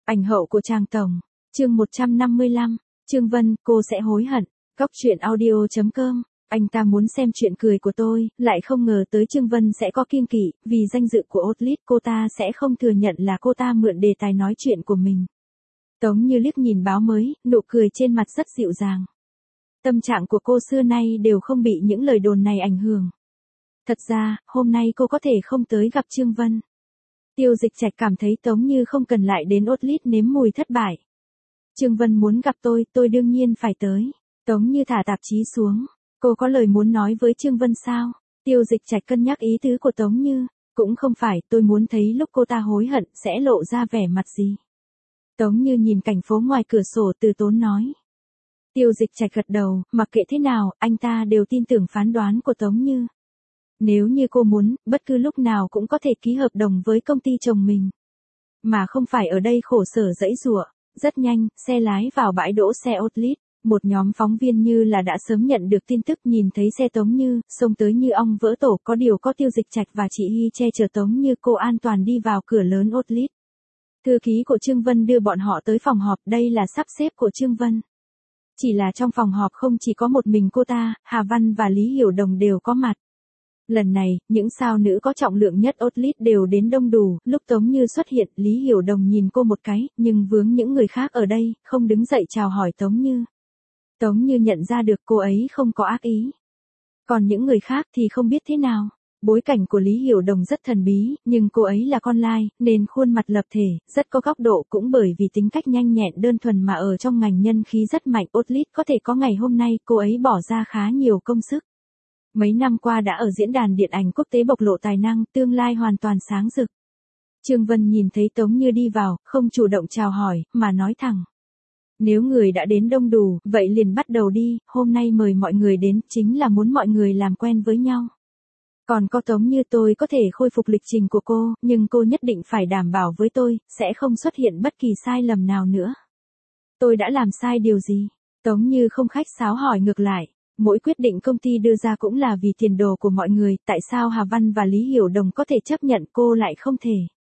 Ảnh hậu của Tràng Tổng. Chương 155. Trương Vân, cô sẽ hối hận. Góc truyện audio.com. Anh ta muốn xem chuyện cười của tôi, lại không ngờ tới Trương Vân sẽ có kiêng kỵ, vì danh dự của Outlet cô ta sẽ không thừa nhận là cô ta mượn đề tài nói chuyện của mình. Tống Như liếc nhìn báo mới, nụ cười trên mặt rất dịu dàng. Tâm trạng của cô xưa nay đều không bị những lời đồn này ảnh hưởng. Thật ra, hôm nay cô có thể không tới gặp Trương Vân. Tiêu Dịch Trạch cảm thấy Tống Như không cần lại đến Outlet nếm mùi thất bại. Trương Vân muốn gặp tôi đương nhiên phải tới. Tống Như thả tạp chí xuống. Cô có lời muốn nói với Trương Vân sao? Tiêu Dịch Trạch cân nhắc ý tứ của Tống Như. Cũng không phải, tôi muốn thấy lúc cô ta hối hận sẽ lộ ra vẻ mặt gì. Tống Như nhìn cảnh phố ngoài cửa sổ từ tốn nói. Tiêu Dịch Trạch gật đầu, mặc kệ thế nào, anh ta đều tin tưởng phán đoán của Tống Như. Nếu như cô muốn, bất cứ lúc nào cũng có thể ký hợp đồng với công ty chồng mình. Mà không phải ở đây khổ sở dãy giụa. Rất nhanh, xe lái vào bãi đỗ xe Outlet. Một nhóm phóng viên như là đã sớm nhận được tin tức nhìn thấy xe Tống Như, xông tới như ong vỡ tổ, có điều có Tiêu Dịch Trạch và chị Hy che chở Tống Như cô an toàn đi vào cửa lớn Outlet. Thư ký của Trương Vân đưa bọn họ tới phòng họp, đây là sắp xếp của Trương Vân. Chỉ là trong phòng họp không chỉ có một mình cô ta, Hà Văn và Lý Hiểu Đồng đều có mặt. Lần này, những sao nữ có trọng lượng nhất Outlet đều đến đông đủ, lúc Tống Như xuất hiện, Lý Hiểu Đồng nhìn cô một cái, nhưng vướng những người khác ở đây, không đứng dậy chào hỏi Tống Như. Tống Như nhận ra được cô ấy không có ác ý. Còn những người khác thì không biết thế nào. Bối cảnh của Lý Hiểu Đồng rất thần bí, nhưng cô ấy là con lai, nên khuôn mặt lập thể, rất có góc độ, cũng bởi vì tính cách nhanh nhẹn đơn thuần mà ở trong ngành nhân khí rất mạnh. Outlet có thể có ngày hôm nay, cô ấy bỏ ra khá nhiều công sức. Mấy năm qua đã ở diễn đàn điện ảnh quốc tế bộc lộ tài năng, tương lai hoàn toàn sáng rực. Trương Vân nhìn thấy Tống Như đi vào, không chủ động chào hỏi, mà nói thẳng. Nếu người đã đến đông đủ, vậy liền bắt đầu đi, hôm nay mời mọi người đến, chính là muốn mọi người làm quen với nhau. Còn có Tống Như, tôi có thể khôi phục lịch trình của cô, nhưng cô nhất định phải đảm bảo với tôi, sẽ không xuất hiện bất kỳ sai lầm nào nữa. Tôi đã làm sai điều gì? Tống Như không khách sáo hỏi ngược lại. Mỗi quyết định công ty đưa ra cũng là vì tiền đồ của mọi người, tại sao Hà Văn và Lý Hiểu Đồng có thể chấp nhận cô lại không thể?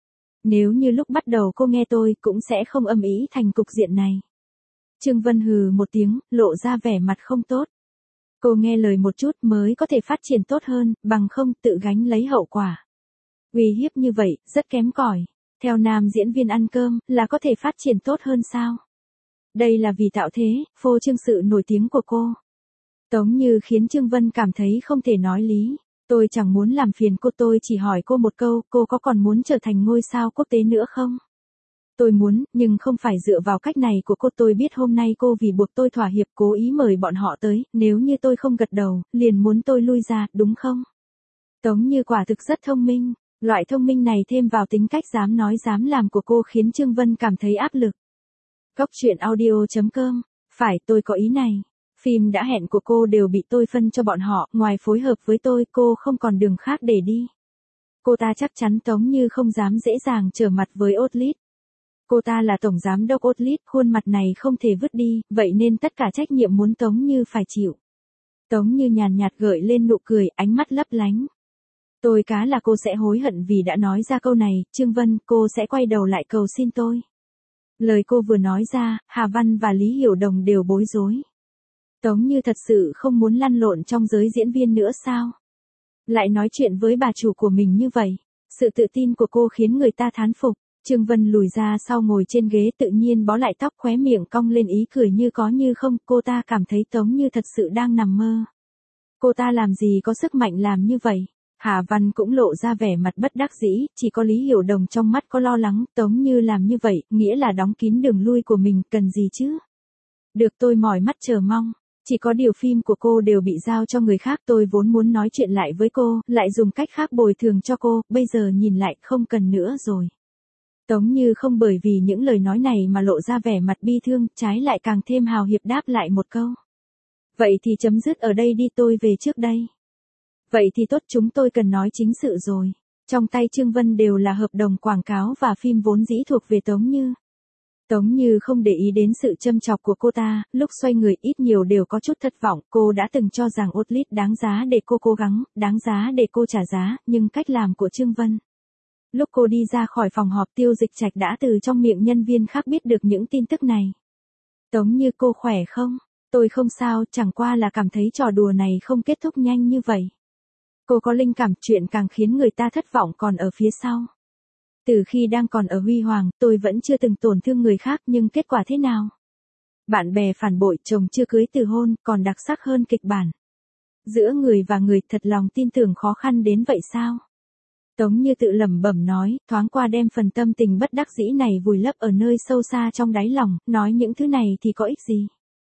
Nếu như lúc bắt đầu cô nghe tôi, cũng sẽ không âm ý thành cục diện này. Trương Vân hừ một tiếng, lộ ra vẻ mặt không tốt. Cô nghe lời một chút mới có thể phát triển tốt hơn, bằng không tự gánh lấy hậu quả. Uy hiếp như vậy, rất kém cỏi. Theo nam diễn viên ăn cơm, là có thể phát triển tốt hơn sao? Đây là vì tạo thế, phô trương sự nổi tiếng của cô. Tống Như khiến Trương Vân cảm thấy không thể nói lý. Tôi chẳng muốn làm phiền cô, tôi chỉ hỏi cô một câu, cô có còn muốn trở thành ngôi sao quốc tế nữa không? Tôi muốn, nhưng không phải dựa vào cách này của cô. Tôi biết hôm nay cô vì buộc tôi thỏa hiệp cố ý mời bọn họ tới, nếu như tôi không gật đầu, liền muốn tôi lui ra, đúng không? Tống Như quả thực rất thông minh. Loại thông minh này thêm vào tính cách dám nói dám làm của cô khiến Trương Vân cảm thấy áp lực. Góc truyện audio.com. Phải, tôi có ý này. Phim đã hẹn của cô đều bị tôi phân cho bọn họ, ngoài phối hợp với tôi, cô không còn đường khác để đi. Cô ta chắc chắn Tống Như không dám dễ dàng trở mặt với Outlet. Cô ta là tổng giám đốc Outlet, khuôn mặt này không thể vứt đi, vậy nên tất cả trách nhiệm muốn Tống Như phải chịu. Tống Như nhàn nhạt gợi lên nụ cười, ánh mắt lấp lánh. Tôi cá là cô sẽ hối hận vì đã nói ra câu này, Trương Vân, cô sẽ quay đầu lại cầu xin tôi. Lời cô vừa nói ra, Hà Văn và Lý Hiểu Đồng đều bối rối. Tống Như thật sự không muốn lăn lộn trong giới diễn viên nữa sao? Lại nói chuyện với bà chủ của mình như vậy. Sự tự tin của cô khiến người ta thán phục. Trương Vân lùi ra sau ngồi trên ghế tự nhiên bó lại tóc, khóe miệng cong lên ý cười như có như không. Cô ta cảm thấy Tống Như thật sự đang nằm mơ. Cô ta làm gì có sức mạnh làm như vậy? Hà Văn cũng lộ ra vẻ mặt bất đắc dĩ, chỉ có Lý Hiểu Đồng trong mắt có lo lắng. Tống Như làm như vậy, nghĩa là đóng kín đường lui của mình, cần gì chứ? Được, tôi mỏi mắt chờ mong. Chỉ có điều phim của cô đều bị giao cho người khác, tôi vốn muốn nói chuyện lại với cô, lại dùng cách khác bồi thường cho cô, bây giờ nhìn lại không cần nữa rồi. Tống Như không bởi vì những lời nói này mà lộ ra vẻ mặt bi thương, trái lại càng thêm hào hiệp đáp lại một câu. Vậy thì chấm dứt ở đây đi, tôi về trước đây. Vậy thì tốt, chúng tôi cần nói chính sự rồi. Trong tay Trương Vân đều là hợp đồng quảng cáo và phim vốn dĩ thuộc về Tống Như. Tống Như không để ý đến sự châm chọc của cô ta, lúc xoay người ít nhiều đều có chút thất vọng, cô đã từng cho rằng Outlet đáng giá để cô cố gắng, đáng giá để cô trả giá, nhưng cách làm của Trương Vân Lúc cô đi ra khỏi phòng họp Tiêu Dịch Trạch đã từ trong miệng nhân viên khác biết được những tin tức này. Tống Như cô khỏe không? Tôi không sao, chẳng qua là cảm thấy trò đùa này không kết thúc nhanh như vậy. Cô có linh cảm chuyện càng khiến người ta thất vọng còn ở phía sau. Từ khi đang còn ở Huy Hoàng, tôi vẫn chưa từng tổn thương người khác nhưng kết quả thế nào? Bạn bè phản bội, chồng chưa cưới từ hôn, còn đặc sắc hơn kịch bản. Giữa người và người thật lòng tin tưởng khó khăn đến vậy sao? Tống Như tự lẩm bẩm nói, thoáng qua đem phần tâm tình bất đắc dĩ này vùi lấp ở nơi sâu xa trong đáy lòng, nói những thứ này thì có ích gì?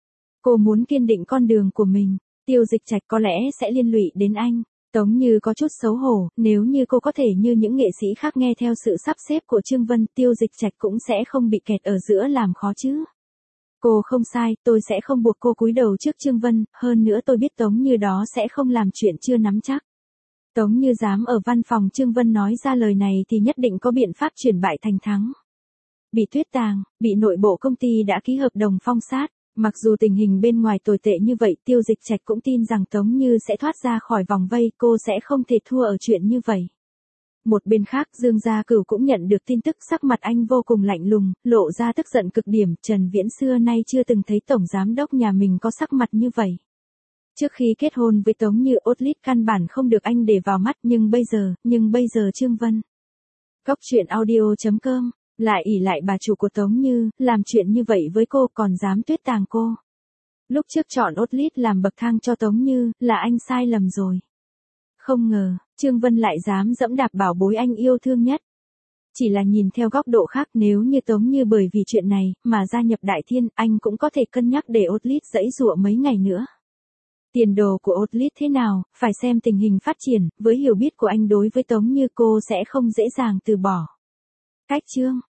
Cô muốn kiên định con đường của mình, Tiêu Dịch Trạch có lẽ sẽ liên lụy đến anh. Tống Như có chút xấu hổ, nếu như cô có thể như những nghệ sĩ khác nghe theo sự sắp xếp của Trương Vân, Tiêu Dịch Trạch cũng sẽ không bị kẹt ở giữa làm khó chứ. Cô không sai, tôi sẽ không buộc cô cúi đầu trước Trương Vân, hơn nữa tôi biết Tống Như đó sẽ không làm chuyện chưa nắm chắc. Tống Như dám ở văn phòng Trương Vân nói ra lời này thì nhất định có biện pháp chuyển bại thành thắng. Bị tuyết tàng, bị nội bộ công ty đã ký hợp đồng phong sát. Mặc dù tình hình bên ngoài tồi tệ như vậy, Tiêu Dịch Trạch cũng tin rằng Tống Như sẽ thoát ra khỏi vòng vây, cô sẽ không thể thua ở chuyện như vậy. Một bên khác, Dương Gia Cửu cũng nhận được tin tức, sắc mặt anh vô cùng lạnh lùng, lộ ra tức giận cực điểm, Trần Viễn xưa nay chưa từng thấy tổng giám đốc nhà mình có sắc mặt như vậy. Trước khi kết hôn với Tống Như, Otlit căn bản không được anh để vào mắt, nhưng bây giờ Trương Vân. Góc truyện audio.com lại ỷ lại bà chủ của Tống Như, làm chuyện như vậy với cô còn dám tuyết tàng cô. Lúc trước chọn Otlit làm bậc thang cho Tống Như, là anh sai lầm rồi. Không ngờ, Trương Vân lại dám dẫm đạp bảo bối anh yêu thương nhất. Chỉ là nhìn theo góc độ khác, nếu như Tống Như bởi vì chuyện này mà gia nhập Đại Thiên, anh cũng có thể cân nhắc để Otlit giãy giụa mấy ngày nữa. Tiền đồ của Otlit thế nào, phải xem tình hình phát triển, với hiểu biết của anh đối với Tống Như cô sẽ không dễ dàng từ bỏ. Cách chương